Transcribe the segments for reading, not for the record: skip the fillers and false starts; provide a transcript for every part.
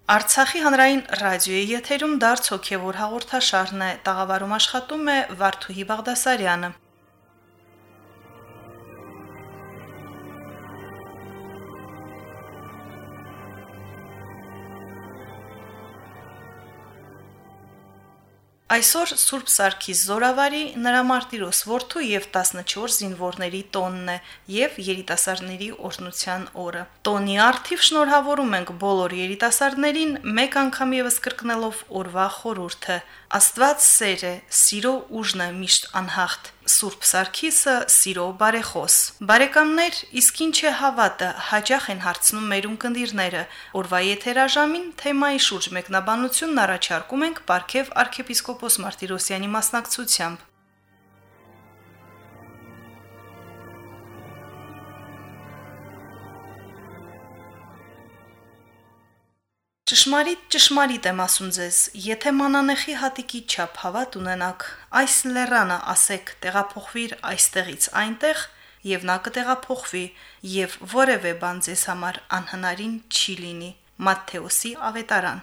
Արցախի հանրային ռադիոյի եթերում դարձ հոգևոր հաղորդաշարն է, տաղավարում աշխատում է Վարդուհի Բաղդասարյանը։ Այսօր Սուրբ Սարգիս Զորավարի նրա մարտիրոս որդու եւ 14 զինվորների տոնն է եւ երիտասարդների օրհնության օրը։ Տոնի արդիվ շնորհավորում ենք բոլոր երիտասարդներին, մեկ անգամ եւս կրկնելով օրվա խորհուրդը. Աստված սեր է, սիրո ուժն է միշտ անհաղթ։ Սուրբ Սարգիսը սիրո բարեխոս։ Բարեկամներ, իսկ ինչ է հավատը, հաճախ են հարցնում մեր ունկնդիրները։ Օրվա եթերաժամին թեմայի շուրջ մեկնաբանությունն առաջարկում ենք Պարքև arczepiskopos Martirosyan-ի մասնակցությամբ։ Ճշմարիտ եմ ասում ձեզ, եթե մանանեխի հատիկի չափ հավատ ունենաք, այս լեռանը ասեք տեղափոխվիր այստեղից այնտեղ, եւ նա կտեղափոխվի, եւ որևէ բան ձեզ համար անհնարին չի լինի։ Մատթեոսի ավետարան։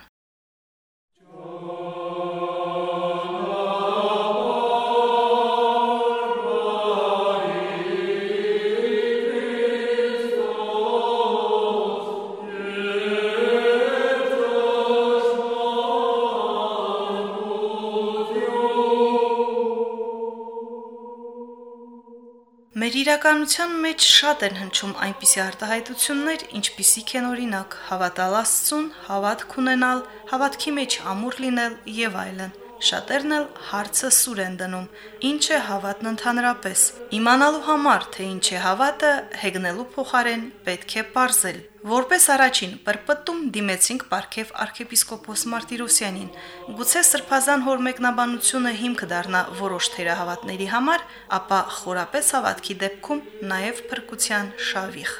Մեր իրականության մեջ շատ են հնչում այնպիսի արտահայտություններ, ինչպիսիք են օրինակ հավատալ Աստծուն, հավատք ունենալ, հավատքի մեջ ամուր լինել եւ այլն։ Շատերն էլ հարցը սուր են դնում. ինչ է հավատն ընդհանրապես։ Իմանալու համար, թե ինչ է հավատը, հեգնելու փոխարեն պետք է պարզել։ Որպես առաջին պրպտում դիմեցինք Պարքև arczepiskopos Martirosyanին։ Գուցե սրբազան հոր մեկնաբանությունը հիմք դառնա որոշ թերահավատների համար, ապա խորապես հավատքի դեպքում նաև փրկության շավիղ։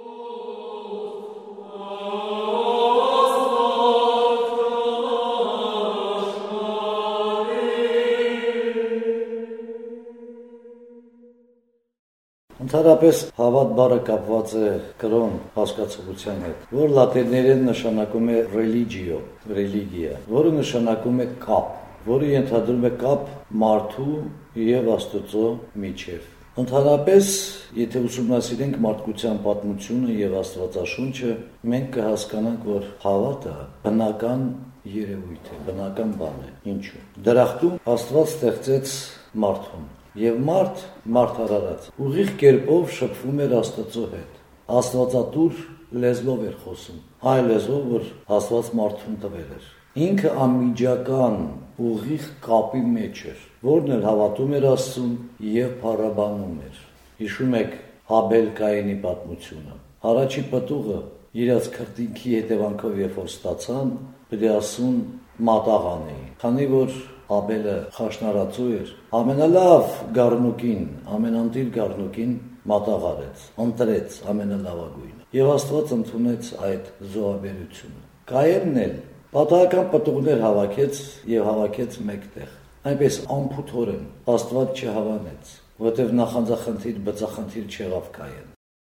Ընդհանրապես հավատ բառը կապված է կրոն հասկացության հետ, որ լատիներեն նշանակում է religio, ռելիգիա, որը նշանակում է կապ, որը ենթադրում է կապ մարդու եւ Աստծո միջև։ Ընդհանրապես, եթե ուսումնասիրենք մարդկության պատմությունը եւ Աստվածաշունչը, մենք կհասկանանք, որ հավատը բնական երևույթ է, բնական բան է։ Ինչու՞։ Դրախտում Աստված ստեղծեց մարդուն։ Եվ մարդ արարած, ուղիղ կերպով շփվում էր Աստծո հետ։ Աստվածատուր լեզվով էր խոսում, այլ լեզվով, որ Աստված մարդուն տվել էր։ Ինքը անմիջական ուղիղ կապի մեջ էր, որն էլ հավատում էր Աստծուն եւ փառաբանում էր։ Հիշում եք Հաբել Կայենի պատմությունը։ Առաջի պտուղը իրաց քրտինքի հետևանքով երբ որ ստացան, դրասուն մատաղ անեին, քանի որ Հաբելը խաշնարածու էր, ամենալավ գառնուկին, ամենանդիր գառնուկին մատաղ արեց, ընտրեց ամենալավագույնը։ Եվ Աստված ընդունեց այդ զոհաբերությունը։ Կայենն էլ պատահական պտուղներ հավաքեց եւ հավաքեց մեկտեղ։ Այնպես ամփոփորեն Աստված չհավանեց, որովհետեւ նախանձախնդիր, բծախնդիր չեղավ Կայեն։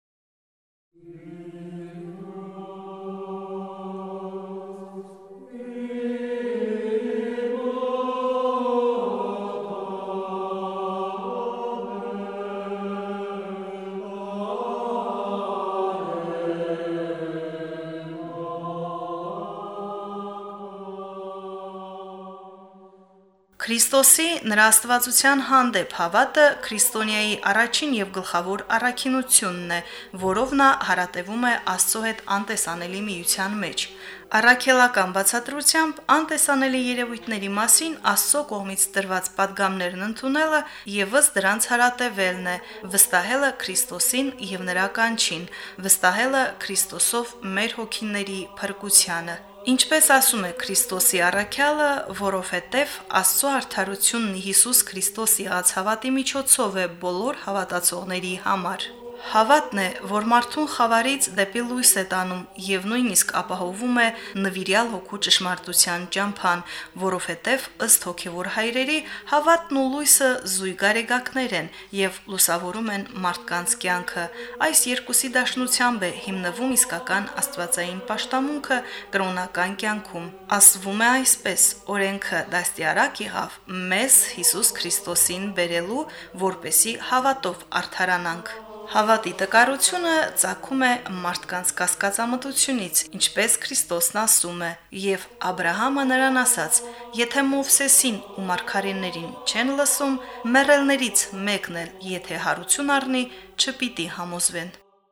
Քրիստոսի նրա աստվածության հանդեպ հավատը քրիստոնյայի առաջին եւ գլխավոր առաքինությունն է, որով նա հարատևում է Աստծո հետ անտեսանելի միության մեջ։ Առաքելական բացատրությամբ անտեսանելի երևույթների մասին Աստծո կողմից տրված պատգամներն ընդունելը եւս դրանց հարատևելն է, վստահելը Քրիստոսին եւ նրա կանչին, վստահելը Քրիստոսով մեր հոգիների փրկությանը։ Ինչպես ասում է Քրիստոսի առաքյալը, որովհետև Աստծո արդարությունն Հիսուս Քրիստոս եղած հավատի միջոցով է բոլոր հավատացողների համար։ Հավատն է, որ մարդուն խավարից դեպի լույս է տանում եւ նույնիսկ ապահովում է նվիրյալ հոգու ճշմարտության ճամփան, որովհետեւ ըստ հոգեվոր հայրերի հավատն ու լույսը զույգ արեգակներ են եւ լուսավորում են մարդկանց կյանքը։ Այս երկուսի դաշնությամբ է հիմնվում իսկական աստվածային պաշտամունքը կրոնական կյանքում։ Ասվում է այսպես. օրենքը դաստիարակ եղավ մեզ Հիսուս Քրիստոսին բերելու, որպեսի հավատով արդարանանք։ Հավատի տկարությունը ծագում է մարդկանց կասկածամտությունից, ինչպես Քրիստոսն ասում է, եւ Աբրահամը նրան ասաց. եթե Մովսեսին ու մարգարեներին չեն լսում, մեռելներից մեկն էլ, եթե հարություն առնի, չպիտի համոզվեն։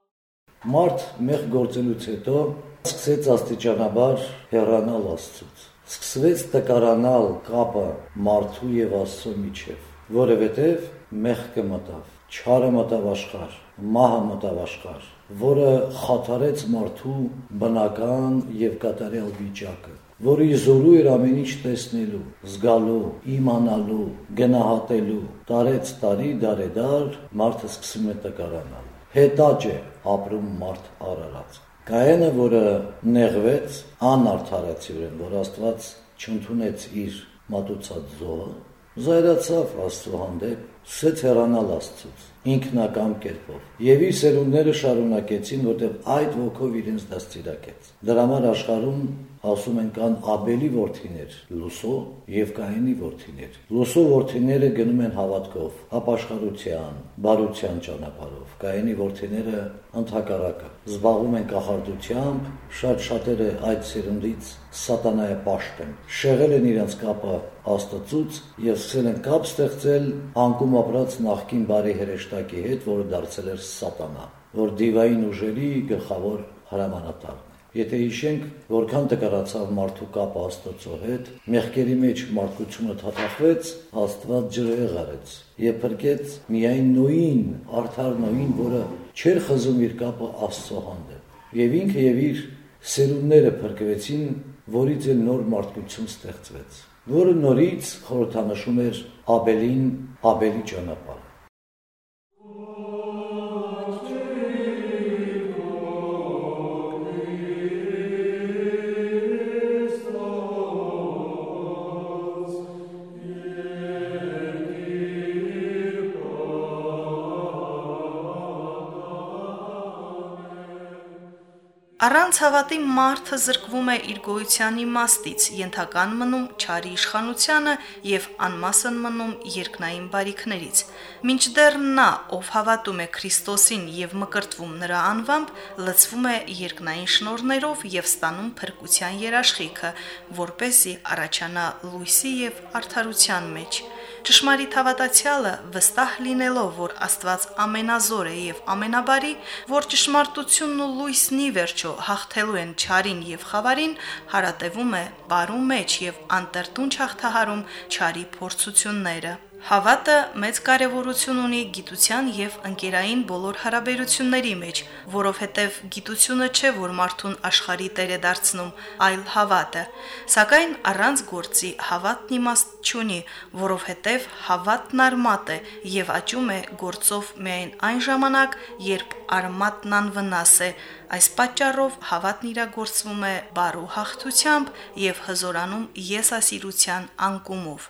Մարդ մեղ գործելուց հետո սկսեց աստիճանաբար հեռանալ Աստծուց։ Սկսվեց տկարանալ կապը մարդու եւ Աստծո միջև, որովհետեւ մեղքը մտավ, չարը մտավ աշխարհ, մահը մտավ աշխարհ, որը խաթարեց մարդու բնական եւ կատարյալ վիճակը, որը զորու էր ամեն ինչ տեսնելու, զգալու, իմանալու, գնահատելու, տարեց տարի դարեդար մարդը սկսում է տկարանալ։ Հետաճ է ապրում մարդ արարած։ Կայենը, որը նեղվեց անարդարացիորեն, որ Աստված չընդունեց իր մատուցած զոհը, զայրացավ Աստծո հանդեպ, սկսեց հեռանալ Աստծուց, ինքնակամ կերպով։ Եվ իր սերունդները շարունակեցին, որտեղ այդ ոգով իրենց դաստիարակեց։ Դրա համար աշխարհում ասում են կան Աբելի որդիներ, Լուսո եւ Կայենի որդիներ։ Լուսո որդիները գնում են հավատքով, ապաշխարության, բարության ճանապարհով։ Կայենի որդիները ընդհակառակը զբաղվում են կախարդությամբ, շատերը այդ սերունդից սատանայապաշտ են, շեղել են իրենց կապը Աստծուց եւ սկսել են կապ ստեղծել անկում ապրած նախկին բարի հրեշտակի հետ, որը դարձել էր սատանա, որ դիվային ուժերի գլխավոր հրամանատարն է։ Եթե հիշենք, որքան տկարացավ մարդու կապը Աստծո հետ, մեղքերի մեջ մարդկությունը թաթախվեց, Աստված ջրհեղ արեց եւ փրկեց միայն Նոյին, արդար Նոյին, որը չէր խզում իր կապը Աստծո հանդեպ։ Եվ ինքը եւ իր սերունդները փրկվեցին, որից էլ նոր մարդկություն ստեղծվեց, որը նորից խորհրդանշում էր Աբելին, Աբելի ճանապարհը։ Առանց հավատի մարդը զրկվում է իր գոյության իմաստից, ենթական մնում չարի իշխանությանը եւ անմասն մնում երկնային բարիքներից։ Մինչդեռ նա, ով հավատում է Քրիստոսին եւ մկրտվում նրա անվամբ, լցվում է երկնային շնորհներով եւ ստանում փրկության երաշխիքը, որպեսզի առաջանա լույսի եւ արդարության մեջ։ Ճշմարիտ հավատացյալը վստահ լինելով, որ Աստված ամենազոր է եւ ամենաբարի, որ ճշմարտությունն ու լույսն ի վերջո հաղթելու են չարին եւ խավարին, հարատևում է բարու մեջ եւ անտրտունջ հաղթահարում չարի փորձությունները։ Հավատը մեծ կարևորություն ունի գիտության եւ ընկերային բոլոր հարաբերությունների մեջ, որովհետեւ գիտությունը չէ, որ մարդուն աշխարհի տեր է դարձնում, այլ հավատը։ Սակայն առանց գործի հավատն իմաստ չունի, որովհետեւ հավատն արմատ է եւ աճում է գործով միայն այն ժամանակ, երբ արմատն անվնաս է։ Այս պատճառով հավատն իրագործվում է բարու հաղթությամբ եւ հզորանում եսասիրության անկումով։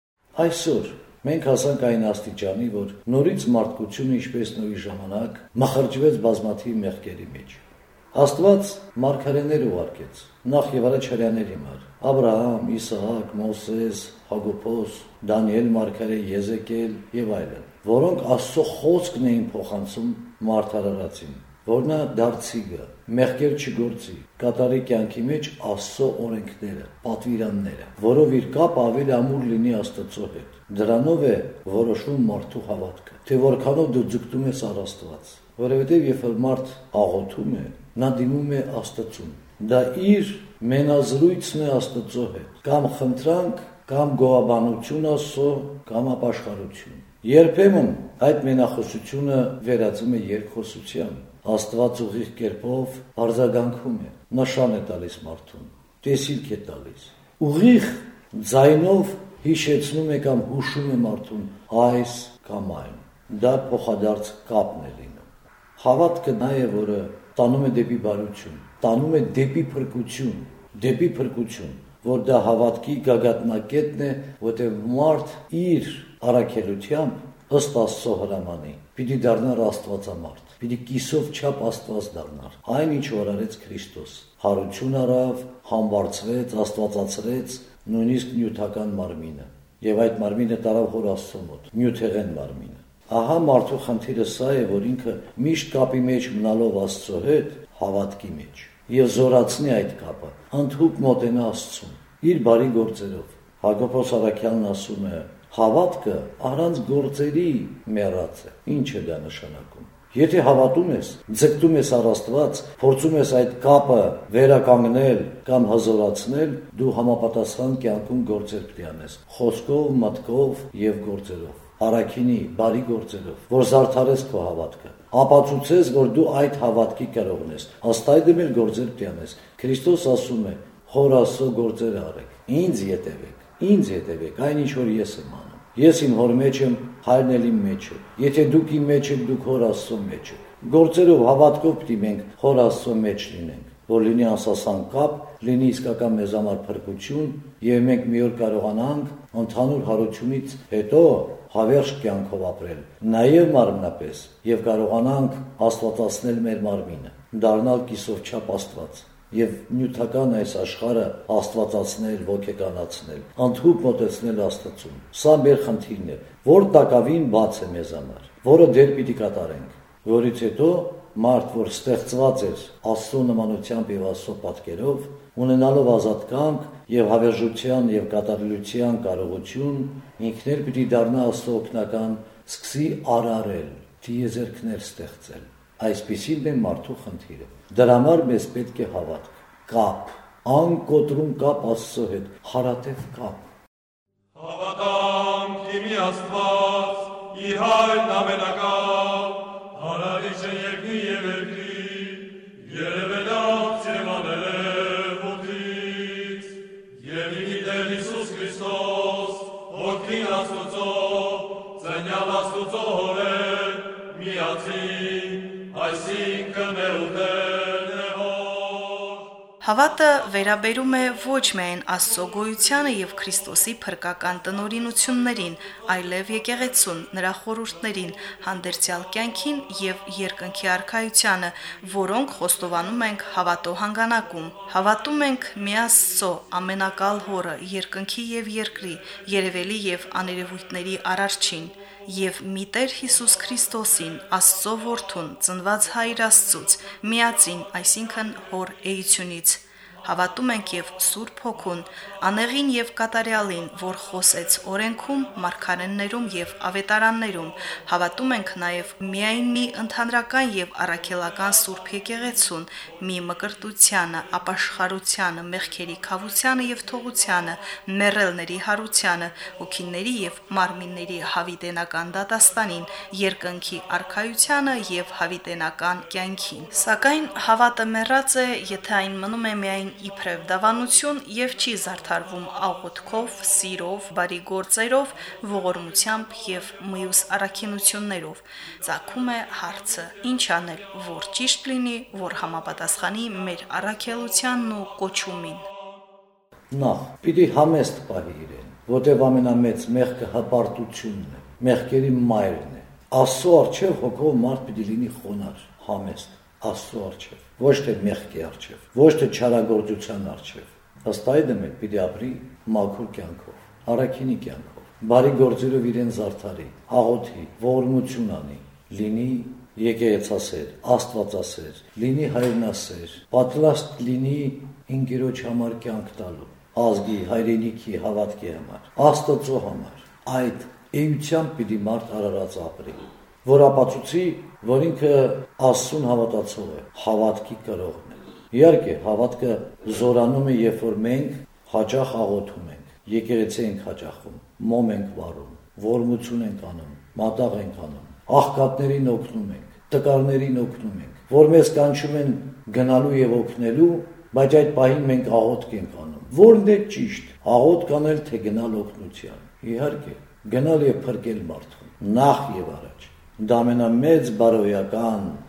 Այսօր մենք հասանք այն աստիճանի, որ նորից մարդկությունը ինչպես նույն ժամանակ մխրճվեց բազմաթիվ մեղքերի մեջ։ Աստված մարգարեներ ուղարկեց, նախ եւ առաջ հրյաներ հիմար։ Աբրահամ, Իսահակ, Մովսես, Հակոբոս, Դանիել մարգարե, Եզեկիել եւ այլն, որոնք Աստծո խոսքն էին փոխանցում մարդարարածին, որ նա դարձի գա, մեղքեր չգործի, կատարի կյանքի մեջ Աստծո օրենքները, պատվիրանները, որով իր կապը ավելի ամուր լինի Աստծո հետ։ Դրանով է որոշվում մարդու հավատքը, թե որքանով դու ձգտում ես առ Աստված, որովհետև երբ մարդ աղոթում է, նա դիմում է Աստծուն։ Դա իր մենազրույցն է Աստծո հետ, կամ խնդրանք, կամ գոհաբանություն Աստծո, կամ ապաշխարություն։ Երբեմն այդ մենախոսությունը վերածում է երկխոսության։ Աստված ուղիղ կերպով արձագանքում է, նշան է տալիս մարդուն, տեսիլք է տալիս։ Ուղիղ ձայնով հիշեցնում է կամ հուշում է մարդուն այս կամ այն։ Դա փոխադարձ կապն է լինում։ Հավատքը նա է, որը տանում է դեպի բարություն, տանում է դեպի փրկություն, որ դա հավատքի գագաթնակետն է, որտեղ մարդ իր առաքելությամբ ըստ Աստծո հրամանի պիտի դառնար աստվածամարդ, պիտի կիսով չափ Աստված դառնար, այն ինչ որ արեց Քրիստոս, հարություն արավ, համբարձվեց, աստվածացրեց նույնիսկ նյութական մարմինը, եւ այդ մարմինը տարավ Հոր Աստծո մոտ, նյութեղեն մարմինը։ Ահա մարդու խնդիրը սա է, որ ինքը միշտ կապի մեջ մնալով Աստծո հետ, հավատքի մեջ, եւ զորացնի այդ կապը, ընդհուպ մոտենա Աստծուն, իր բարի գործերով։ Հակոբոս Առաքյալն ասում է. հավատքը առանց գործերի մեռած է։ Ինչ է դա նշանակում։ Եթե հավատում ես, ձգտում ես առ Աստված, փորձում ես այդ կապը վերականգնել կամ հզորացնել, դու համապատասխան կյանքում գործեր պետք է անես, խոսքով, մտքով եւ գործերով, առաքինի, բարի գործերով, որ զարդարես քո հավատքը, ապացուցես, որ դու այդ հավատքի կրողն ես, ըստ այդմ էլ գործեր պետք է անես։ Քրիստոս ասում է. Հոր Աստծո գործերը արեք, ինձ հետևեք, այն ինչ որ ես եմ անում։ Ես իմ հոր մեջ եմ, հայրն էլ իմ մեջ է։ Եթե դուք իմ մեջ եք, դուք Հոր Աստծո մեջ եք։ Գործերով, հավատքով պիտի մենք Հոր Աստծո մեջ լինենք, որ լինի անսասան կապ, լինի իսկական մեզ համար փրկություն, եւ մենք մի օր կարողանանք ընդհանուր հարությունից հետո հավերժ կյանքով ապրել, նաեւ մարմնապես, եւ կարողանանք աստվածացնել մեր մարմինը, դառնալ կիսով չափ Աստված։ Եվ նյութական այս աշխարհը աստվածացնել, ոգեկանացնել, ընդհուպ մոտեցնել Աստծուն։ Սա մեր խնդիրն է, որ տակավին բաց է մեզ համար, որը դեր պիտի կատարենք, որից հետո մարդ, որ ստեղծված էր Աստծո նմանությամբ եւ Աստծո պատկերով, ունենալով ազատ կյանք եւ հավերժության եւ կատարելության կարողություն, ինքն էլ պիտի դառնա Աստծո օգնական, սկսի արարել, դիեզերքներ ստեղծել։ Այսպիսին է մարդու խնդիրը։ Դրա համար մեզ պետք է հավատք, կապ, անկոտրում կապ Աստծո հետ, հարատև կապ։ Հավատամ թիմի Աստված, իր հայրն ամենակալ, հարարիչը երկնի եւ երկրի, երևելով ծիրմանել ոտից, եւ իր Տեր Հիսուս Քրիստոս, որդին Աստծո, ծնյալ Աստծո հորեր, միացին, այսինքն Հավատը վերաբերում է ոչ միայն Աստծո գոյությանը եւ Քրիստոսի փրկական տնօրինություններին, այլև եկեղեցուն, նրա խորհուրդներին, հանդերձյալ կյանքին եւ երկնքի արքայությանը, որոնք խոստովանում ենք հավատո հանգանակում։ Հավատում ենք մի Աստծո, ամենակալ Հորը, երկնքի եւ երկրի, երևելի եւ աներևույթների արարչին, եւ մի Տեր Հիսուս Քրիստոսին, Աստծո որդուն, ծնված Հայր Աստծուց, միածին, այսինքն Հոր էությունից։ Հավատում ենք եւ Սուրբ Հոգուն, անեղին եւ կատարյալին, որ խոսեց օրենքում, մարգարեներում եւ ավետարաններում։ Հավատում ենք նաեւ միայն մի ընդհանրական եւ առաքելական Սուրբ եկեղեցուն, մի մկրտությանը, ապաշխարությանը, մեղքերի քավությանը եւ թողությանը, մեռելների հարությանը, հոգիների եւ մարմինների հավիտենական դատաստանին, երկնքի արքայությանը եւ հավիտենական կյանքին։ Սակայն հավատը մեռած է, եթե այն մնում է միայն իբրև դավանություն եւ չի զարդարվում աղոթքով, սիրով, բարի գործերով, ողորմությամբ եւ մյուս առաքինություններով։ Ծագում է հարցը. ինչ անել, որ ճիշտ լինի, որ համապատասխանի մեր առաքելությանն ու կոչումին։ Նախ, պիտի համեստ պահի իրեն, որտեղ ամենամեծ մեղքը հպարտությունն է, մեղքերի մայրն է։ Աստծո առջև հոգով մարդ պիտի լինի խոնար, համեստ, Աստծո առջև, ոչ թե մեղքի առջև, ոչ թե չարագործության առջև։ Ըստ այդմ էլ պիտի ապրի մաքուր կյանքով, առաքինի կյանքով, բարի գործերով իրեն զարդարի, աղոթի, ողորմություն անի, լինի եկեղեցասեր, աստվածասեր, լինի հայրենասեր, պատրաստ լինի ինքերոջ համար կյանք տալու, ազգի, հայրենիքի, հավատքի համար, Աստծո համար։ Այդ էությամբ պիտի մարդ արարած ապրի, որ ապացուցի, որ ինքը Աստծուն հավատացող է, հավատքի կրողն է։ Իհարկե, հավատքը զորանում է, երբ որ մենք հաճախ աղոթում ենք, եկեղեցի ենք հաճախում, մոմ ենք վարում, ողորմություն ենք անում, մատաղ ենք անում, աղքատներին օգնում ենք, տկարներին օգնում ենք, որ մեզ կանչում են գնալու եւ օգնելու, բայց այդ պահին մենք աղոթք ենք անում։ Որն է ճիշտ, աղոթք անել թե գնալ օգնության։ Իհարկե, գնալ եւ փրկել մարդուն, նախ եւ առաջ։ Դա ամենամեծ բարոյական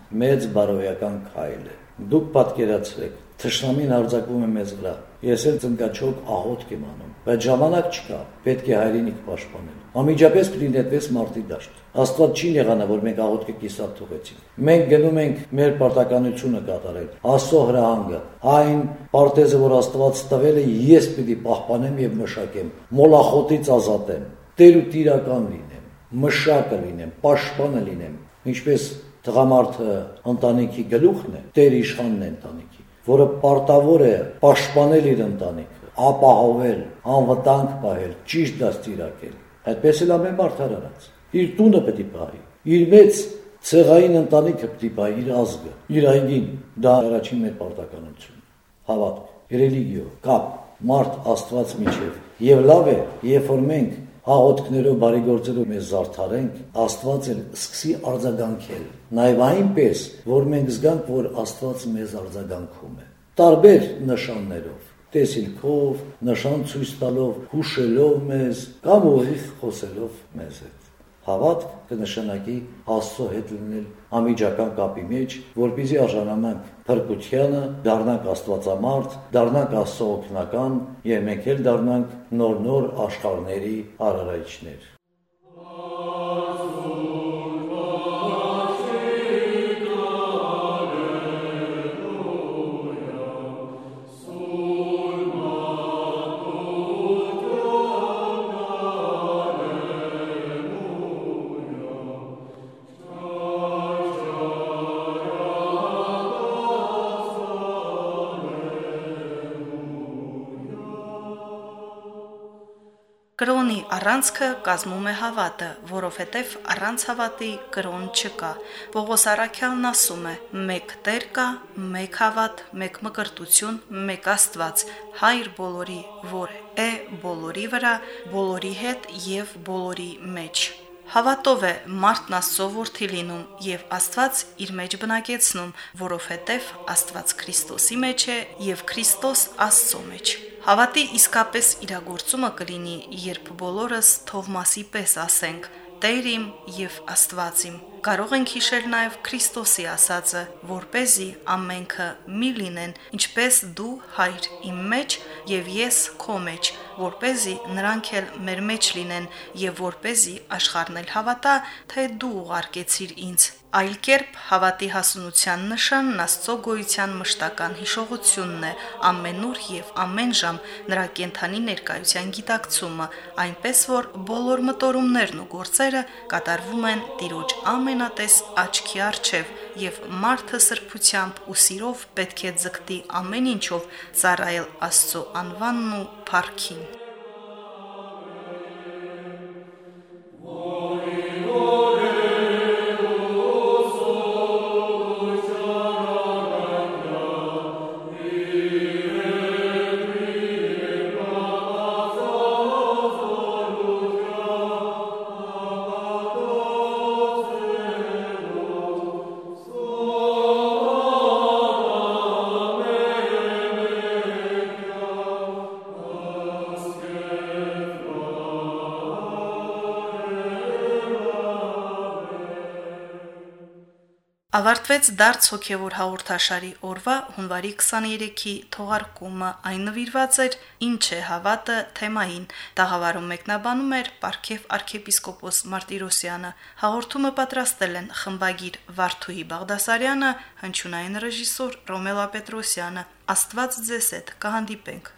մեծ բարոյական քայլ է։ Դուք պատկերացրեք, թշնամին հարձակվում է մեզ վրա։ Ես էլ ծնկաչոք աղոթք եմ անում, բայց ժամանակ չկա, պետք է հայրենիք պաշտպանել։ Անմիջապես պիտի նետվեց մարտի դաշտ։ Աստված չի եղանա, որ մենք աղոթքը կիսատ թողեցինք։ Մենք գնում ենք մեր պարտականությունը կատարել, Աստծո հրահանգը, այն պարտեզը, որ Աստված տվել է, ես պիտի պահպանեմ եւ մշակեմ, մոլախոտից ազատեմ, Տեր ու տիրական լինեմ, մշակը լինեմ, պաշտպանը լինեմ, ինչպես տղամարդը ընտանիքի գլուխն է, Տեր իշխանն է ընտանիքի, որը պարտավոր է պաշտպանել իր ընտանիքը, ապահովել, անվտանգ պահել, ճիշտ դաստիարակել։ Այդպես էլ ամեն մարդ արարած։ Իր տունը պետք է պահի, իր մեծ ցեղային ընտանիքը պետք է պահի, իր ազգը, իր այգին, դա առաջին մեր պարտականությունն է։ Հավատք, ռելիգիո, կապ, մարդ Աստված միջև։ Եվ լավ է, երբ որ մենք աղոթքներով, բարի գործերով մեզ զարդարենք, Աստված էլ սկսի արձագանքել։ Նաև այնպես, որ մենք զգանք, որ Աստված մեզ արձագանքում է։ Տարբեր նշաններով, տեսիլքով, նշան ցույց տալով, հուշելով մեզ կամ ուղիղ խոսելով մեզ հետ։ Հավատք կնշանակի Աստծո հետ լինել ամիջական կապի մեջ, որպեսզի արժանանանք փրկությանը, դառնանք Աստվածամարդ, դառնանք Աստծո օգնական եւ մենք էլ դառնանք նոր աշխարհների արարիչներ։ Կրոնի առանցքը կազմում է հավատը, որովհետև առանց հավատի կրոն չկա։ Պողոս Առաքյալն ասում է. «Մեկ Տեր կա, մեկ հավատ, մեկ մկրտություն, մեկ Աստված, Հայր բոլորի, որ է բոլորի վրա, բոլորի հետ եւ բոլորի մեջ»։ Հավատով է մարդն Աստծո որդի լինում եւ Աստված իր մեջ բնակեցնում, որովհետեւ Աստված Քրիստոսի մեջ է եւ Քրիստոս Աստծո մեջ։ Հավատի իսկապես իրագործումը կլինի, երբ բոլորս Թովմասի պես ասենք. Տեր իմ եւ Աստված իմ։ Կարող ենք հիշել նաև Քրիստոսի ասածը, որպեսզի ամենքը մի լինեն, ինչպես դու Հայր իմ մեջ եւ ես քո մեջ, որպեսզի նրանք էլ մեր մեջ լինեն եւ որպեսզի աշխարհն էլ հավատա, թե դու ուղարկեցիր ինձ։ Այլ կերպ հավատի հասունության նշանն Աստծո գոյության մշտական հիշողությունն է, ամենուր եւ ամեն ժամ նրա կենթանի ներկայության գիտակցումը, այնպես որ բոլոր մտորումներն ու գործերը կատարվում են Տիրոջ ամենատես աչքի առջև եւ մարդը սրբությամբ ու սիրով պետք է ձգտի ամեն ինչով ծառայել Աստծո անվանն ու փառքին։ Ավարտվեց դարձ հոգևոր հաղորդաշարի օրվա հունվարի 23-ի թողարկումը, այն նվիրված էր «Ինչ է հավատը» թեմային, տաղավարում մեկնաբանում էր Պարքև arczepiskopos Martirosyan-ը, հաղորդումը պատրաստել են խմբագիր Վարդուհի Բաղդասարյանը, հնչյունային ռեժիսոր Ռոմելա Պետրոսյանը, Աստված ձեզ հետ, կհանդիպենք